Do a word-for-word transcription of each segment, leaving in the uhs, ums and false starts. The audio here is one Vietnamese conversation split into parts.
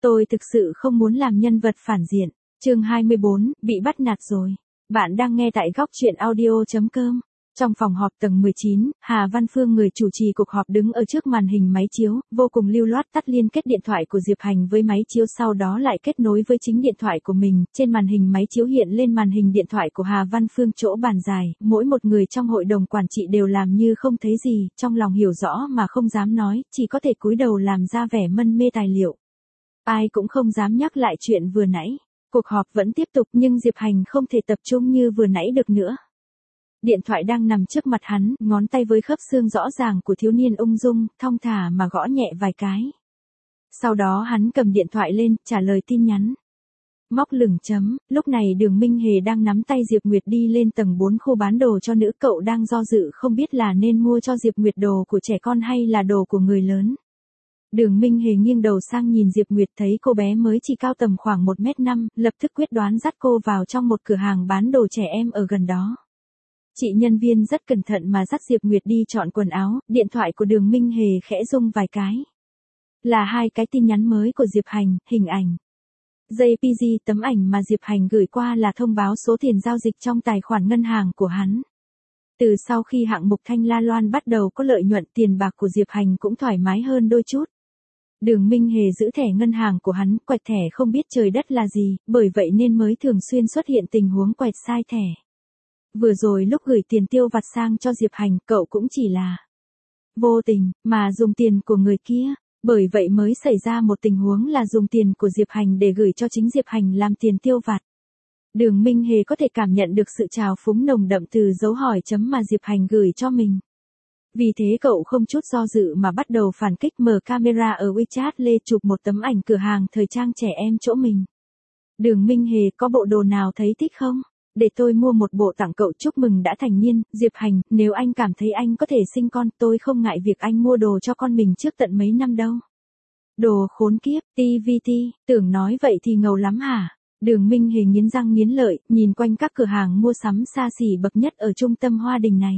Tôi thực sự không muốn làm nhân vật phản diện. Chương hai mươi bốn, bị bắt nạt rồi. Bạn đang nghe tại góc truyện audio chấm com. Trong phòng họp tầng mười chín, Hà Văn Phương người chủ trì cuộc họp đứng ở trước màn hình máy chiếu, vô cùng lưu loát tắt liên kết điện thoại của Diệp Hành với máy chiếu, sau đó lại kết nối với chính điện thoại của mình. Trên màn hình máy chiếu hiện lên màn hình điện thoại của Hà Văn Phương, chỗ bàn dài, mỗi một người trong hội đồng quản trị đều làm như không thấy gì, trong lòng hiểu rõ mà không dám nói, chỉ có thể cúi đầu làm ra vẻ mân mê tài liệu. Ai cũng không dám nhắc lại chuyện vừa nãy. Cuộc họp vẫn tiếp tục nhưng Diệp Hành không thể tập trung như vừa nãy được nữa. Điện thoại đang nằm trước mặt hắn, ngón tay với khớp xương rõ ràng của thiếu niên ung dung, thong thả mà gõ nhẹ vài cái. Sau đó hắn cầm điện thoại lên, trả lời tin nhắn. Móc lửng chấm, lúc này Đường Minh Hề đang nắm tay Diệp Nguyệt đi lên tầng bốn khu bán đồ cho nữ, cậu đang do dự không biết là nên mua cho Diệp Nguyệt đồ của trẻ con hay là đồ của người lớn. Đường Minh Hề nghiêng đầu sang nhìn Diệp Nguyệt, thấy cô bé mới chỉ cao tầm khoảng một mét năm, lập tức quyết đoán dắt cô vào trong một cửa hàng bán đồ trẻ em ở gần đó. Chị nhân viên rất cẩn thận mà dắt Diệp Nguyệt đi chọn quần áo, điện thoại của Đường Minh Hề khẽ rung vài cái. Là hai cái tin nhắn mới của Diệp Hành, hình ảnh. jê pê giê tấm ảnh mà Diệp Hành gửi qua là thông báo số tiền giao dịch trong tài khoản ngân hàng của hắn. Từ sau khi hạng mục Thanh La Loan bắt đầu có lợi nhuận, tiền bạc của Diệp Hành cũng thoải mái hơn đôi chút. Đường Minh Hề giữ thẻ ngân hàng của hắn, quẹt thẻ không biết trời đất là gì, bởi vậy nên mới thường xuyên xuất hiện tình huống quẹt sai thẻ. Vừa rồi lúc gửi tiền tiêu vặt sang cho Diệp Hành, cậu cũng chỉ là vô tình mà dùng tiền của người kia, bởi vậy mới xảy ra một tình huống là dùng tiền của Diệp Hành để gửi cho chính Diệp Hành làm tiền tiêu vặt. Đường Minh Hề có thể cảm nhận được sự trào phúng nồng đậm từ dấu hỏi chấm mà Diệp Hành gửi cho mình. Vì thế cậu không chút do dự mà bắt đầu phản kích, mở camera ở WeChat lên chụp một tấm ảnh cửa hàng thời trang trẻ em chỗ mình. Đường Minh Hề, có bộ đồ nào thấy thích không? Để tôi mua một bộ tặng cậu chúc mừng đã thành niên. Diệp Hành, nếu anh cảm thấy anh có thể sinh con, tôi không ngại việc anh mua đồ cho con mình trước tận mấy năm đâu. Đồ khốn kiếp, tê vê tê, tưởng nói vậy thì ngầu lắm hả? Đường Minh Hề nghiến răng nghiến lợi, nhìn quanh các cửa hàng mua sắm xa xỉ bậc nhất ở trung tâm Hoa Đình này.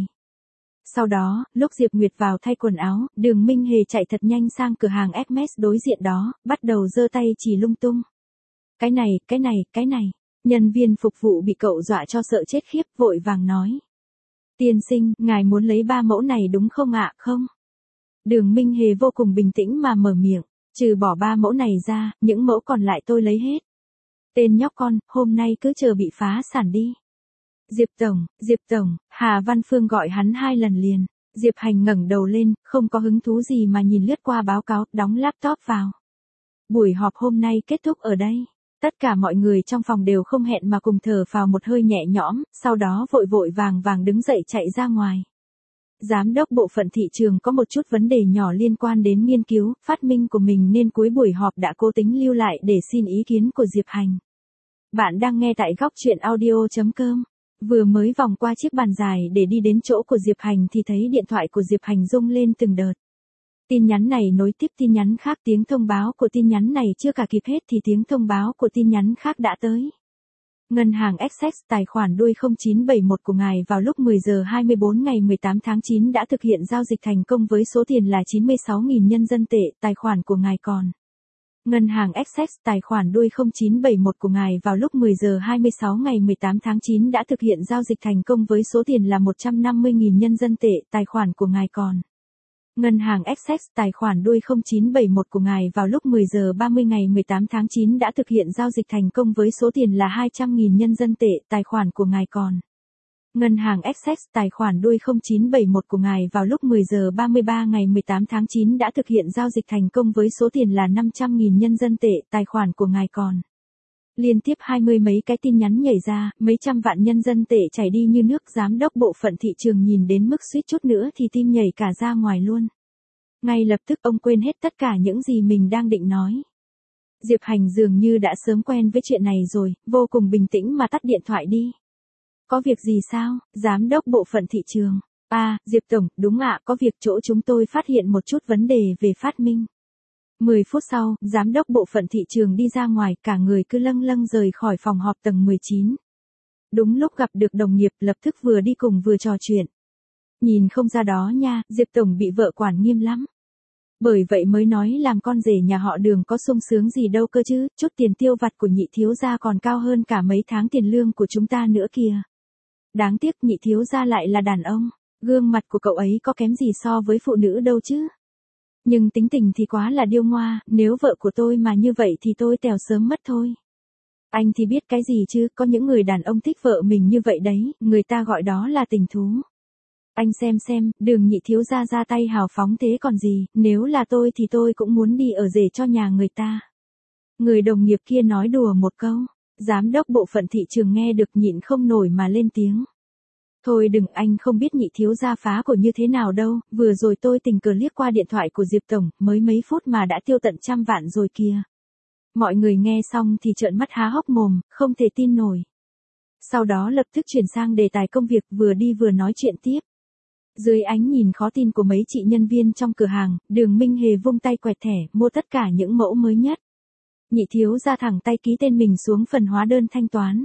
Sau đó, lúc Diệp Nguyệt vào thay quần áo, Đường Minh Hề chạy thật nhanh sang cửa hàng Hermes đối diện đó, bắt đầu giơ tay chỉ lung tung. Cái này, cái này, cái này. Nhân viên phục vụ bị cậu dọa cho sợ chết khiếp, vội vàng nói. Tiên sinh, ngài muốn lấy ba mẫu này đúng không ạ? Không. Đường Minh Hề vô cùng bình tĩnh mà mở miệng, trừ bỏ ba mẫu này ra, những mẫu còn lại tôi lấy hết. Tên nhóc con, hôm nay cứ chờ bị phá sản đi. Diệp Tổng, Diệp Tổng, Hà Văn Phương gọi hắn hai lần liền. Diệp Hành ngẩng đầu lên, không có hứng thú gì mà nhìn lướt qua báo cáo, đóng laptop vào. Buổi họp hôm nay kết thúc ở đây. Tất cả mọi người trong phòng đều không hẹn mà cùng thở phào một hơi nhẹ nhõm, sau đó vội vội vàng vàng đứng dậy chạy ra ngoài. Giám đốc bộ phận thị trường có một chút vấn đề nhỏ liên quan đến nghiên cứu, phát minh của mình nên cuối buổi họp đã cố tính lưu lại để xin ý kiến của Diệp Hành. Bạn đang nghe tại góc truyện audio chấm com. Vừa mới vòng qua chiếc bàn dài để đi đến chỗ của Diệp Hành thì thấy điện thoại của Diệp Hành rung lên từng đợt. Tin nhắn này nối tiếp tin nhắn khác, tiếng thông báo của tin nhắn này chưa cả kịp hết thì tiếng thông báo của tin nhắn khác đã tới. Ngân hàng Access, tài khoản đuôi không chín bảy một của ngài vào lúc mười giờ hai mươi bốn ngày mười tám tháng chín đã thực hiện giao dịch thành công với số tiền là chín mươi sáu nghìn nhân dân tệ, tài khoản của ngài còn. Ngân hàng Access, tài khoản đuôi không chín bảy một của ngài vào lúc mười giờ hai mươi sáu ngày mười tám tháng chín đã thực hiện giao dịch thành công với số tiền là một trăm năm mươi nghìn nhân dân tệ, tài khoản của ngài còn. Ngân hàng Access, tài khoản đuôi không chín bảy một của ngài vào lúc mười giờ ba mươi ngày mười tám tháng chín đã thực hiện giao dịch thành công với số tiền là hai trăm nghìn nhân dân tệ, tài khoản của ngài còn. Ngân hàng Access, tài khoản đuôi không chín bảy một của ngài vào lúc mười giờ ba mươi ba ngày mười tám tháng chín đã thực hiện giao dịch thành công với số tiền là năm trăm nghìn nhân dân tệ, tài khoản của ngài còn. Liên tiếp hai mươi mấy cái tin nhắn nhảy ra, mấy trăm vạn nhân dân tệ chảy đi như nước. Giám đốc bộ phận thị trường nhìn đến mức suýt chút nữa thì tim nhảy cả ra ngoài luôn. Ngay lập tức ông quên hết tất cả những gì mình đang định nói. Diệp Hành dường như đã sớm quen với chuyện này rồi, vô cùng bình tĩnh mà tắt điện thoại đi. Có việc gì sao? Giám đốc bộ phận thị trường. À, Diệp Tổng, đúng ạ, có việc chỗ chúng tôi phát hiện một chút vấn đề về phát minh. mười phút sau, giám đốc bộ phận thị trường đi ra ngoài, cả người cứ lâng lâng rời khỏi phòng họp tầng mười chín. Đúng lúc gặp được đồng nghiệp, lập tức vừa đi cùng vừa trò chuyện. Nhìn không ra đó nha, Diệp Tổng bị vợ quản nghiêm lắm. Bởi vậy mới nói làm con rể nhà họ Đường có sung sướng gì đâu cơ chứ, chút tiền tiêu vặt của nhị thiếu gia còn cao hơn cả mấy tháng tiền lương của chúng ta nữa kìa. Đáng tiếc nhị thiếu gia lại là đàn ông, gương mặt của cậu ấy có kém gì so với phụ nữ đâu chứ. Nhưng tính tình thì quá là điêu ngoa, nếu vợ của tôi mà như vậy thì tôi tèo sớm mất thôi. Anh thì biết cái gì chứ, có những người đàn ông thích vợ mình như vậy đấy, người ta gọi đó là tình thú. Anh xem xem, Đường nhị thiếu gia ra tay hào phóng thế còn gì, nếu là tôi thì tôi cũng muốn đi ở rể cho nhà người ta. Người đồng nghiệp kia nói đùa một câu, giám đốc bộ phận thị trường nghe được nhịn không nổi mà lên tiếng. Thôi đừng, anh không biết nhị thiếu gia phá của như thế nào đâu, vừa rồi tôi tình cờ liếc qua điện thoại của Diệp Tổng, mới mấy phút mà đã tiêu tận trăm vạn rồi kìa. Mọi người nghe xong thì trợn mắt há hốc mồm, không thể tin nổi. Sau đó lập tức chuyển sang đề tài công việc, vừa đi vừa nói chuyện tiếp. Dưới ánh nhìn khó tin của mấy chị nhân viên trong cửa hàng, Đường Minh Hề vung tay quẹt thẻ, mua tất cả những mẫu mới nhất. Nhị thiếu ra thẳng tay ký tên mình xuống phần hóa đơn thanh toán.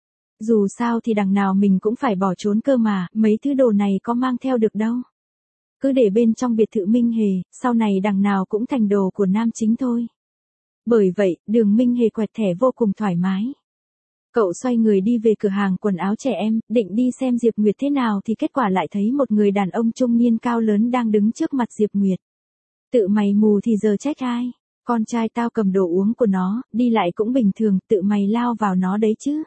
Dù sao thì đằng nào mình cũng phải bỏ trốn cơ mà, mấy thứ đồ này có mang theo được đâu. Cứ để bên trong biệt thự Minh Hề, sau này đằng nào cũng thành đồ của nam chính thôi. Bởi vậy, Đường Minh Hề quẹt thẻ vô cùng thoải mái. Cậu xoay người đi về cửa hàng quần áo trẻ em, định đi xem Diệp Nguyệt thế nào thì kết quả lại thấy một người đàn ông trung niên cao lớn đang đứng trước mặt Diệp Nguyệt. Tự mày mù thì giờ trách ai? Con trai tao cầm đồ uống của nó, đi lại cũng bình thường, tự mày lao vào nó đấy chứ.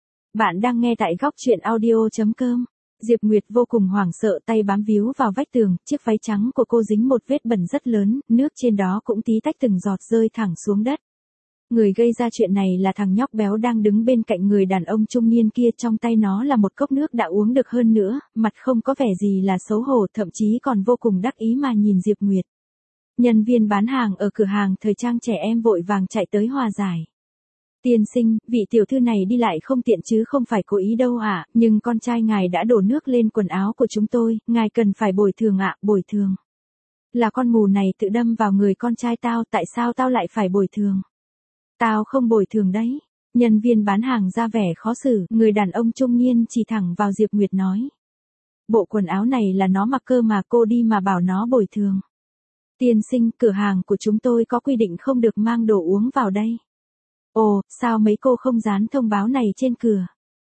Bạn đang nghe tại góc truyện audio chấm com. Diệp Nguyệt vô cùng hoảng sợ, tay bám víu vào vách tường, chiếc váy trắng của cô dính một vết bẩn rất lớn, nước trên đó cũng tí tách từng giọt rơi thẳng xuống đất. Người gây ra chuyện này là thằng nhóc béo đang đứng bên cạnh người đàn ông trung niên kia, trong tay nó là một cốc nước đã uống được hơn nữa, mặt không có vẻ gì là xấu hổ, thậm chí còn vô cùng đắc ý mà nhìn Diệp Nguyệt. Nhân viên bán hàng ở cửa hàng thời trang trẻ em vội vàng chạy tới hòa giải. Tiên sinh, vị tiểu thư này đi lại không tiện chứ không phải cố ý đâu ạ, à, nhưng con trai ngài đã đổ nước lên quần áo của chúng tôi, ngài cần phải bồi thường ạ, à, bồi thường. Là con mù này tự đâm vào người con trai tao, tại sao tao lại phải bồi thường? Tao không bồi thường đấy. Nhân viên bán hàng ra vẻ khó xử, người đàn ông trung niên chỉ thẳng vào Diệp Nguyệt nói. Bộ quần áo này là nó mặc cơ mà, cô đi mà bảo nó bồi thường. Tiên sinh, cửa hàng của chúng tôi có quy định không được mang đồ uống vào đây. Ồ, sao mấy cô không dán thông báo này trên cửa?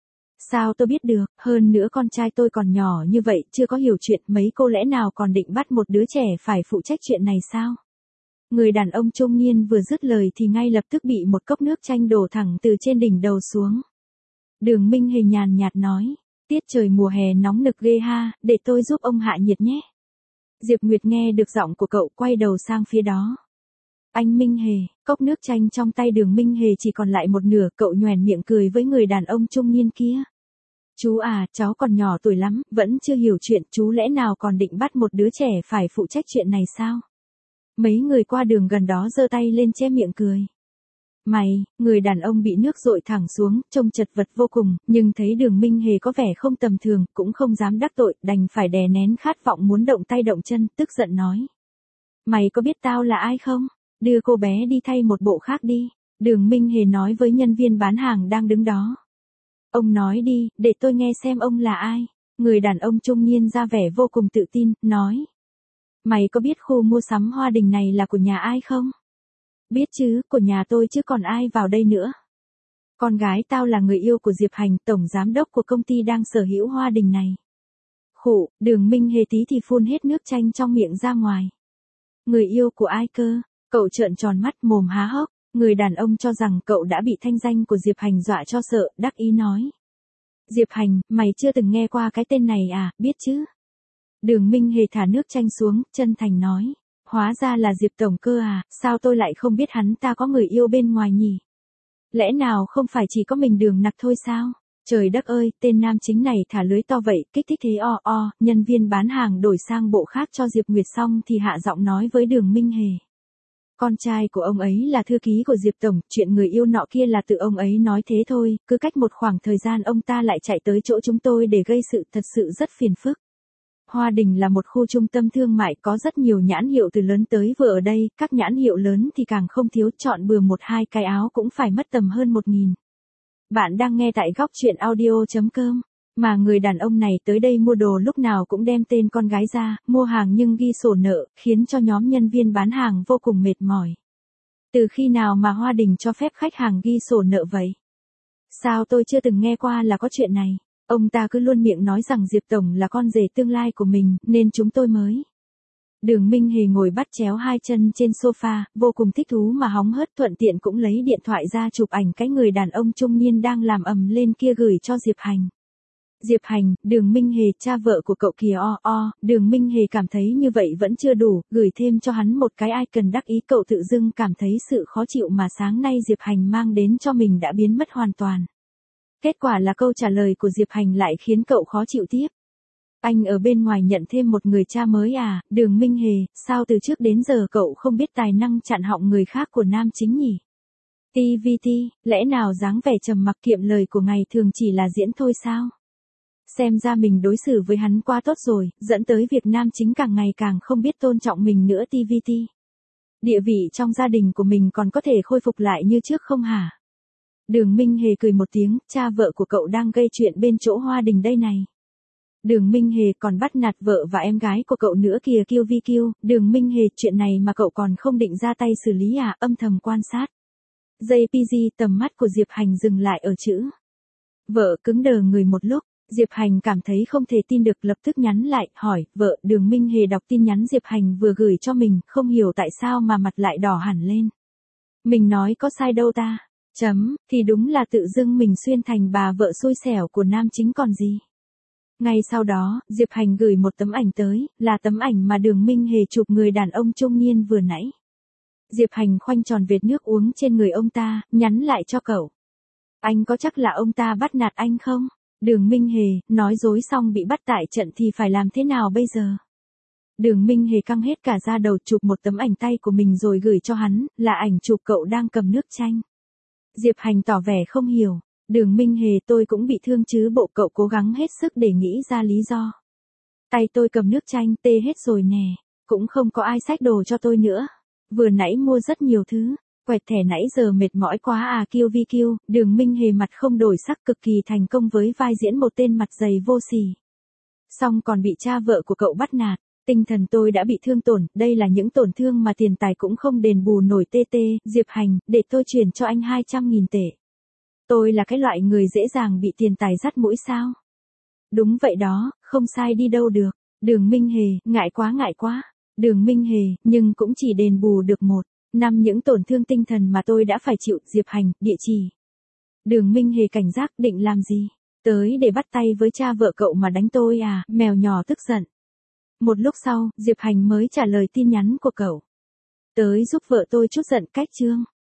Sao tôi biết được, hơn nữa con trai tôi còn nhỏ như vậy, chưa có hiểu chuyện, mấy cô lẽ nào còn định bắt một đứa trẻ phải phụ trách chuyện này sao? Người đàn ông trung niên vừa dứt lời thì ngay lập tức bị một cốc nước chanh đổ thẳng từ trên đỉnh đầu xuống. Đường Minh Hề nhàn nhạt nói, tiết trời mùa hè nóng nực ghê ha, để tôi giúp ông hạ nhiệt nhé. Diệp Nguyệt nghe được giọng của cậu, quay đầu sang phía đó. Anh Minh Hề, cốc nước chanh trong tay Đường Minh Hề chỉ còn lại một nửa, cậu nhoẻn miệng cười với người đàn ông trung niên kia. Chú à, cháu còn nhỏ tuổi lắm, vẫn chưa hiểu chuyện, chú lẽ nào còn định bắt một đứa trẻ phải phụ trách chuyện này sao? Mấy người qua đường gần đó giơ tay lên che miệng cười. Mày, người đàn ông bị nước dội thẳng xuống, trông chật vật vô cùng, nhưng thấy Đường Minh Hề có vẻ không tầm thường, cũng không dám đắc tội, đành phải đè nén khát vọng muốn động tay động chân, tức giận nói. Mày có biết tao là ai không? Đưa cô bé đi thay một bộ khác đi. Đường Minh Hề nói với nhân viên bán hàng đang đứng đó. Ông nói đi, để tôi nghe xem ông là ai. Người đàn ông trung niên ra vẻ vô cùng tự tin, nói. Mày có biết khu mua sắm Hoa Đình này là của nhà ai không? Biết chứ, của nhà tôi chứ còn ai vào đây nữa. Con gái tao là người yêu của Diệp Hành, tổng giám đốc của công ty đang sở hữu Hoa Đình này. Khụ, Đường Minh Hề tí thì phun hết nước chanh trong miệng ra ngoài. Người yêu của ai cơ? Cậu trợn tròn mắt, mồm há hốc. Người đàn ông cho rằng cậu đã bị thanh danh của Diệp Hành dọa cho sợ, đắc ý nói. Diệp Hành, mày chưa từng nghe qua cái tên này à, biết chứ? Đường Minh Hề thả nước chanh xuống, chân thành nói. Hóa ra là Diệp Tổng cơ à, sao tôi lại không biết hắn ta có người yêu bên ngoài nhỉ? Lẽ nào không phải chỉ có mình Đường Nặc thôi sao? Trời đất ơi, tên nam chính này thả lưới to vậy, kích thích thế o o, nhân viên bán hàng đổi sang bộ khác cho Diệp Nguyệt xong thì hạ giọng nói với Đường Minh Hề. Con trai của ông ấy là thư ký của Diệp Tổng, chuyện người yêu nọ kia là tự ông ấy nói thế thôi, cứ cách một khoảng thời gian ông ta lại chạy tới chỗ chúng tôi để gây sự, thật sự rất phiền phức. Hoa Đình là một khu trung tâm thương mại có rất nhiều nhãn hiệu từ lớn tới vừa ở đây, các nhãn hiệu lớn thì càng không thiếu, chọn bừa một hai cái áo cũng phải mất tầm hơn một nghìn. Bạn đang nghe tại góc truyện audio chấm com. Mà người đàn ông này tới đây mua đồ lúc nào cũng đem tên con gái ra, mua hàng nhưng ghi sổ nợ, khiến cho nhóm nhân viên bán hàng vô cùng mệt mỏi. Từ khi nào mà Hoa Đình cho phép khách hàng ghi sổ nợ vậy? Sao tôi chưa từng nghe qua là có chuyện này? Ông ta cứ luôn miệng nói rằng Diệp Tổng là con rể tương lai của mình, nên chúng tôi mới. Đường Minh Hề ngồi bắt chéo hai chân trên sofa, vô cùng thích thú mà hóng hớt, thuận tiện cũng lấy điện thoại ra chụp ảnh cái người đàn ông trung niên đang làm ầm lên kia gửi cho Diệp Hành. Diệp Hành, Đường Minh Hề, cha vợ của cậu kìa o o, Đường Minh Hề cảm thấy như vậy vẫn chưa đủ, gửi thêm cho hắn một cái icon đắc ý, cậu tự dưng cảm thấy sự khó chịu mà sáng nay Diệp Hành mang đến cho mình đã biến mất hoàn toàn. Kết quả là câu trả lời của Diệp Hành lại khiến cậu khó chịu tiếp. Anh ở bên ngoài nhận thêm một người cha mới à, Đường Minh Hề, sao từ trước đến giờ cậu không biết tài năng chặn họng người khác của nam chính nhỉ? tê vê tê, lẽ nào dáng vẻ trầm mặc kiệm lời của ngày thường chỉ là diễn thôi sao? Xem ra mình đối xử với hắn quá tốt rồi, dẫn tới việc nam chính càng ngày càng không biết tôn trọng mình nữa tê vê tê. Địa vị trong gia đình của mình còn có thể khôi phục lại như trước không hả? Đường Minh Hề cười một tiếng, cha vợ của cậu đang gây chuyện bên chỗ Hoa Đình đây này. Đường Minh Hề còn bắt nạt vợ và em gái của cậu nữa kìa kiu vi kiu, Đường Minh Hề, chuyện này mà cậu còn không định ra tay xử lý à, âm thầm quan sát. giê pê giê, tầm mắt của Diệp Hành dừng lại ở chữ vợ, cứng đờ người một lúc. Diệp Hành cảm thấy không thể tin được, lập tức nhắn lại, hỏi, vợ. Đường Minh Hề đọc tin nhắn Diệp Hành vừa gửi cho mình, không hiểu tại sao mà mặt lại đỏ hẳn lên. Mình nói có sai đâu ta, chấm, thì đúng là tự dưng mình xuyên thành bà vợ xui xẻo của nam chính còn gì. Ngay sau đó, Diệp Hành gửi một tấm ảnh tới, là tấm ảnh mà Đường Minh Hề chụp người đàn ông trung niên vừa nãy. Diệp Hành khoanh tròn vệt nước uống trên người ông ta, nhắn lại cho cậu. Anh có chắc là ông ta bắt nạt anh không? Đường Minh Hề, nói dối xong bị bắt tại trận thì phải làm thế nào bây giờ? Đường Minh Hề căng hết cả da đầu, chụp một tấm ảnh tay của mình rồi gửi cho hắn, là ảnh chụp cậu đang cầm nước chanh. Diệp Hành tỏ vẻ không hiểu. Đường Minh Hề, tôi cũng bị thương chứ bộ, cậu cố gắng hết sức để nghĩ ra lý do. Tay tôi cầm nước chanh tê hết rồi nè, cũng không có ai xách đồ cho tôi nữa. Vừa nãy mua rất nhiều thứ, quẹt thẻ nãy giờ mệt mỏi quá à kiu vi kiu, Đường Minh Hề mặt không đổi sắc, cực kỳ thành công với vai diễn một tên mặt dày vô sỉ. Xong còn bị cha vợ của cậu bắt nạt, tinh thần tôi đã bị thương tổn, đây là những tổn thương mà tiền tài cũng không đền bù nổi tê tê, Diệp Hành, để tôi chuyển cho anh hai trăm nghìn tệ. Tôi là cái loại người dễ dàng bị tiền tài dắt mũi sao? Đúng vậy đó, không sai đi đâu được. Đường Minh Hề, ngại quá ngại quá. Đường Minh Hề, nhưng cũng chỉ đền bù được một năm những tổn thương tinh thần mà tôi đã phải chịu. Diệp Hành, địa chỉ. Đường Minh Hề cảnh giác, định làm gì? Tới để bắt tay với cha vợ cậu mà đánh tôi à? Mèo nhỏ tức giận. Một lúc sau, Diệp Hành mới trả lời tin nhắn của cậu. Tới giúp vợ tôi chút giận, cách chương.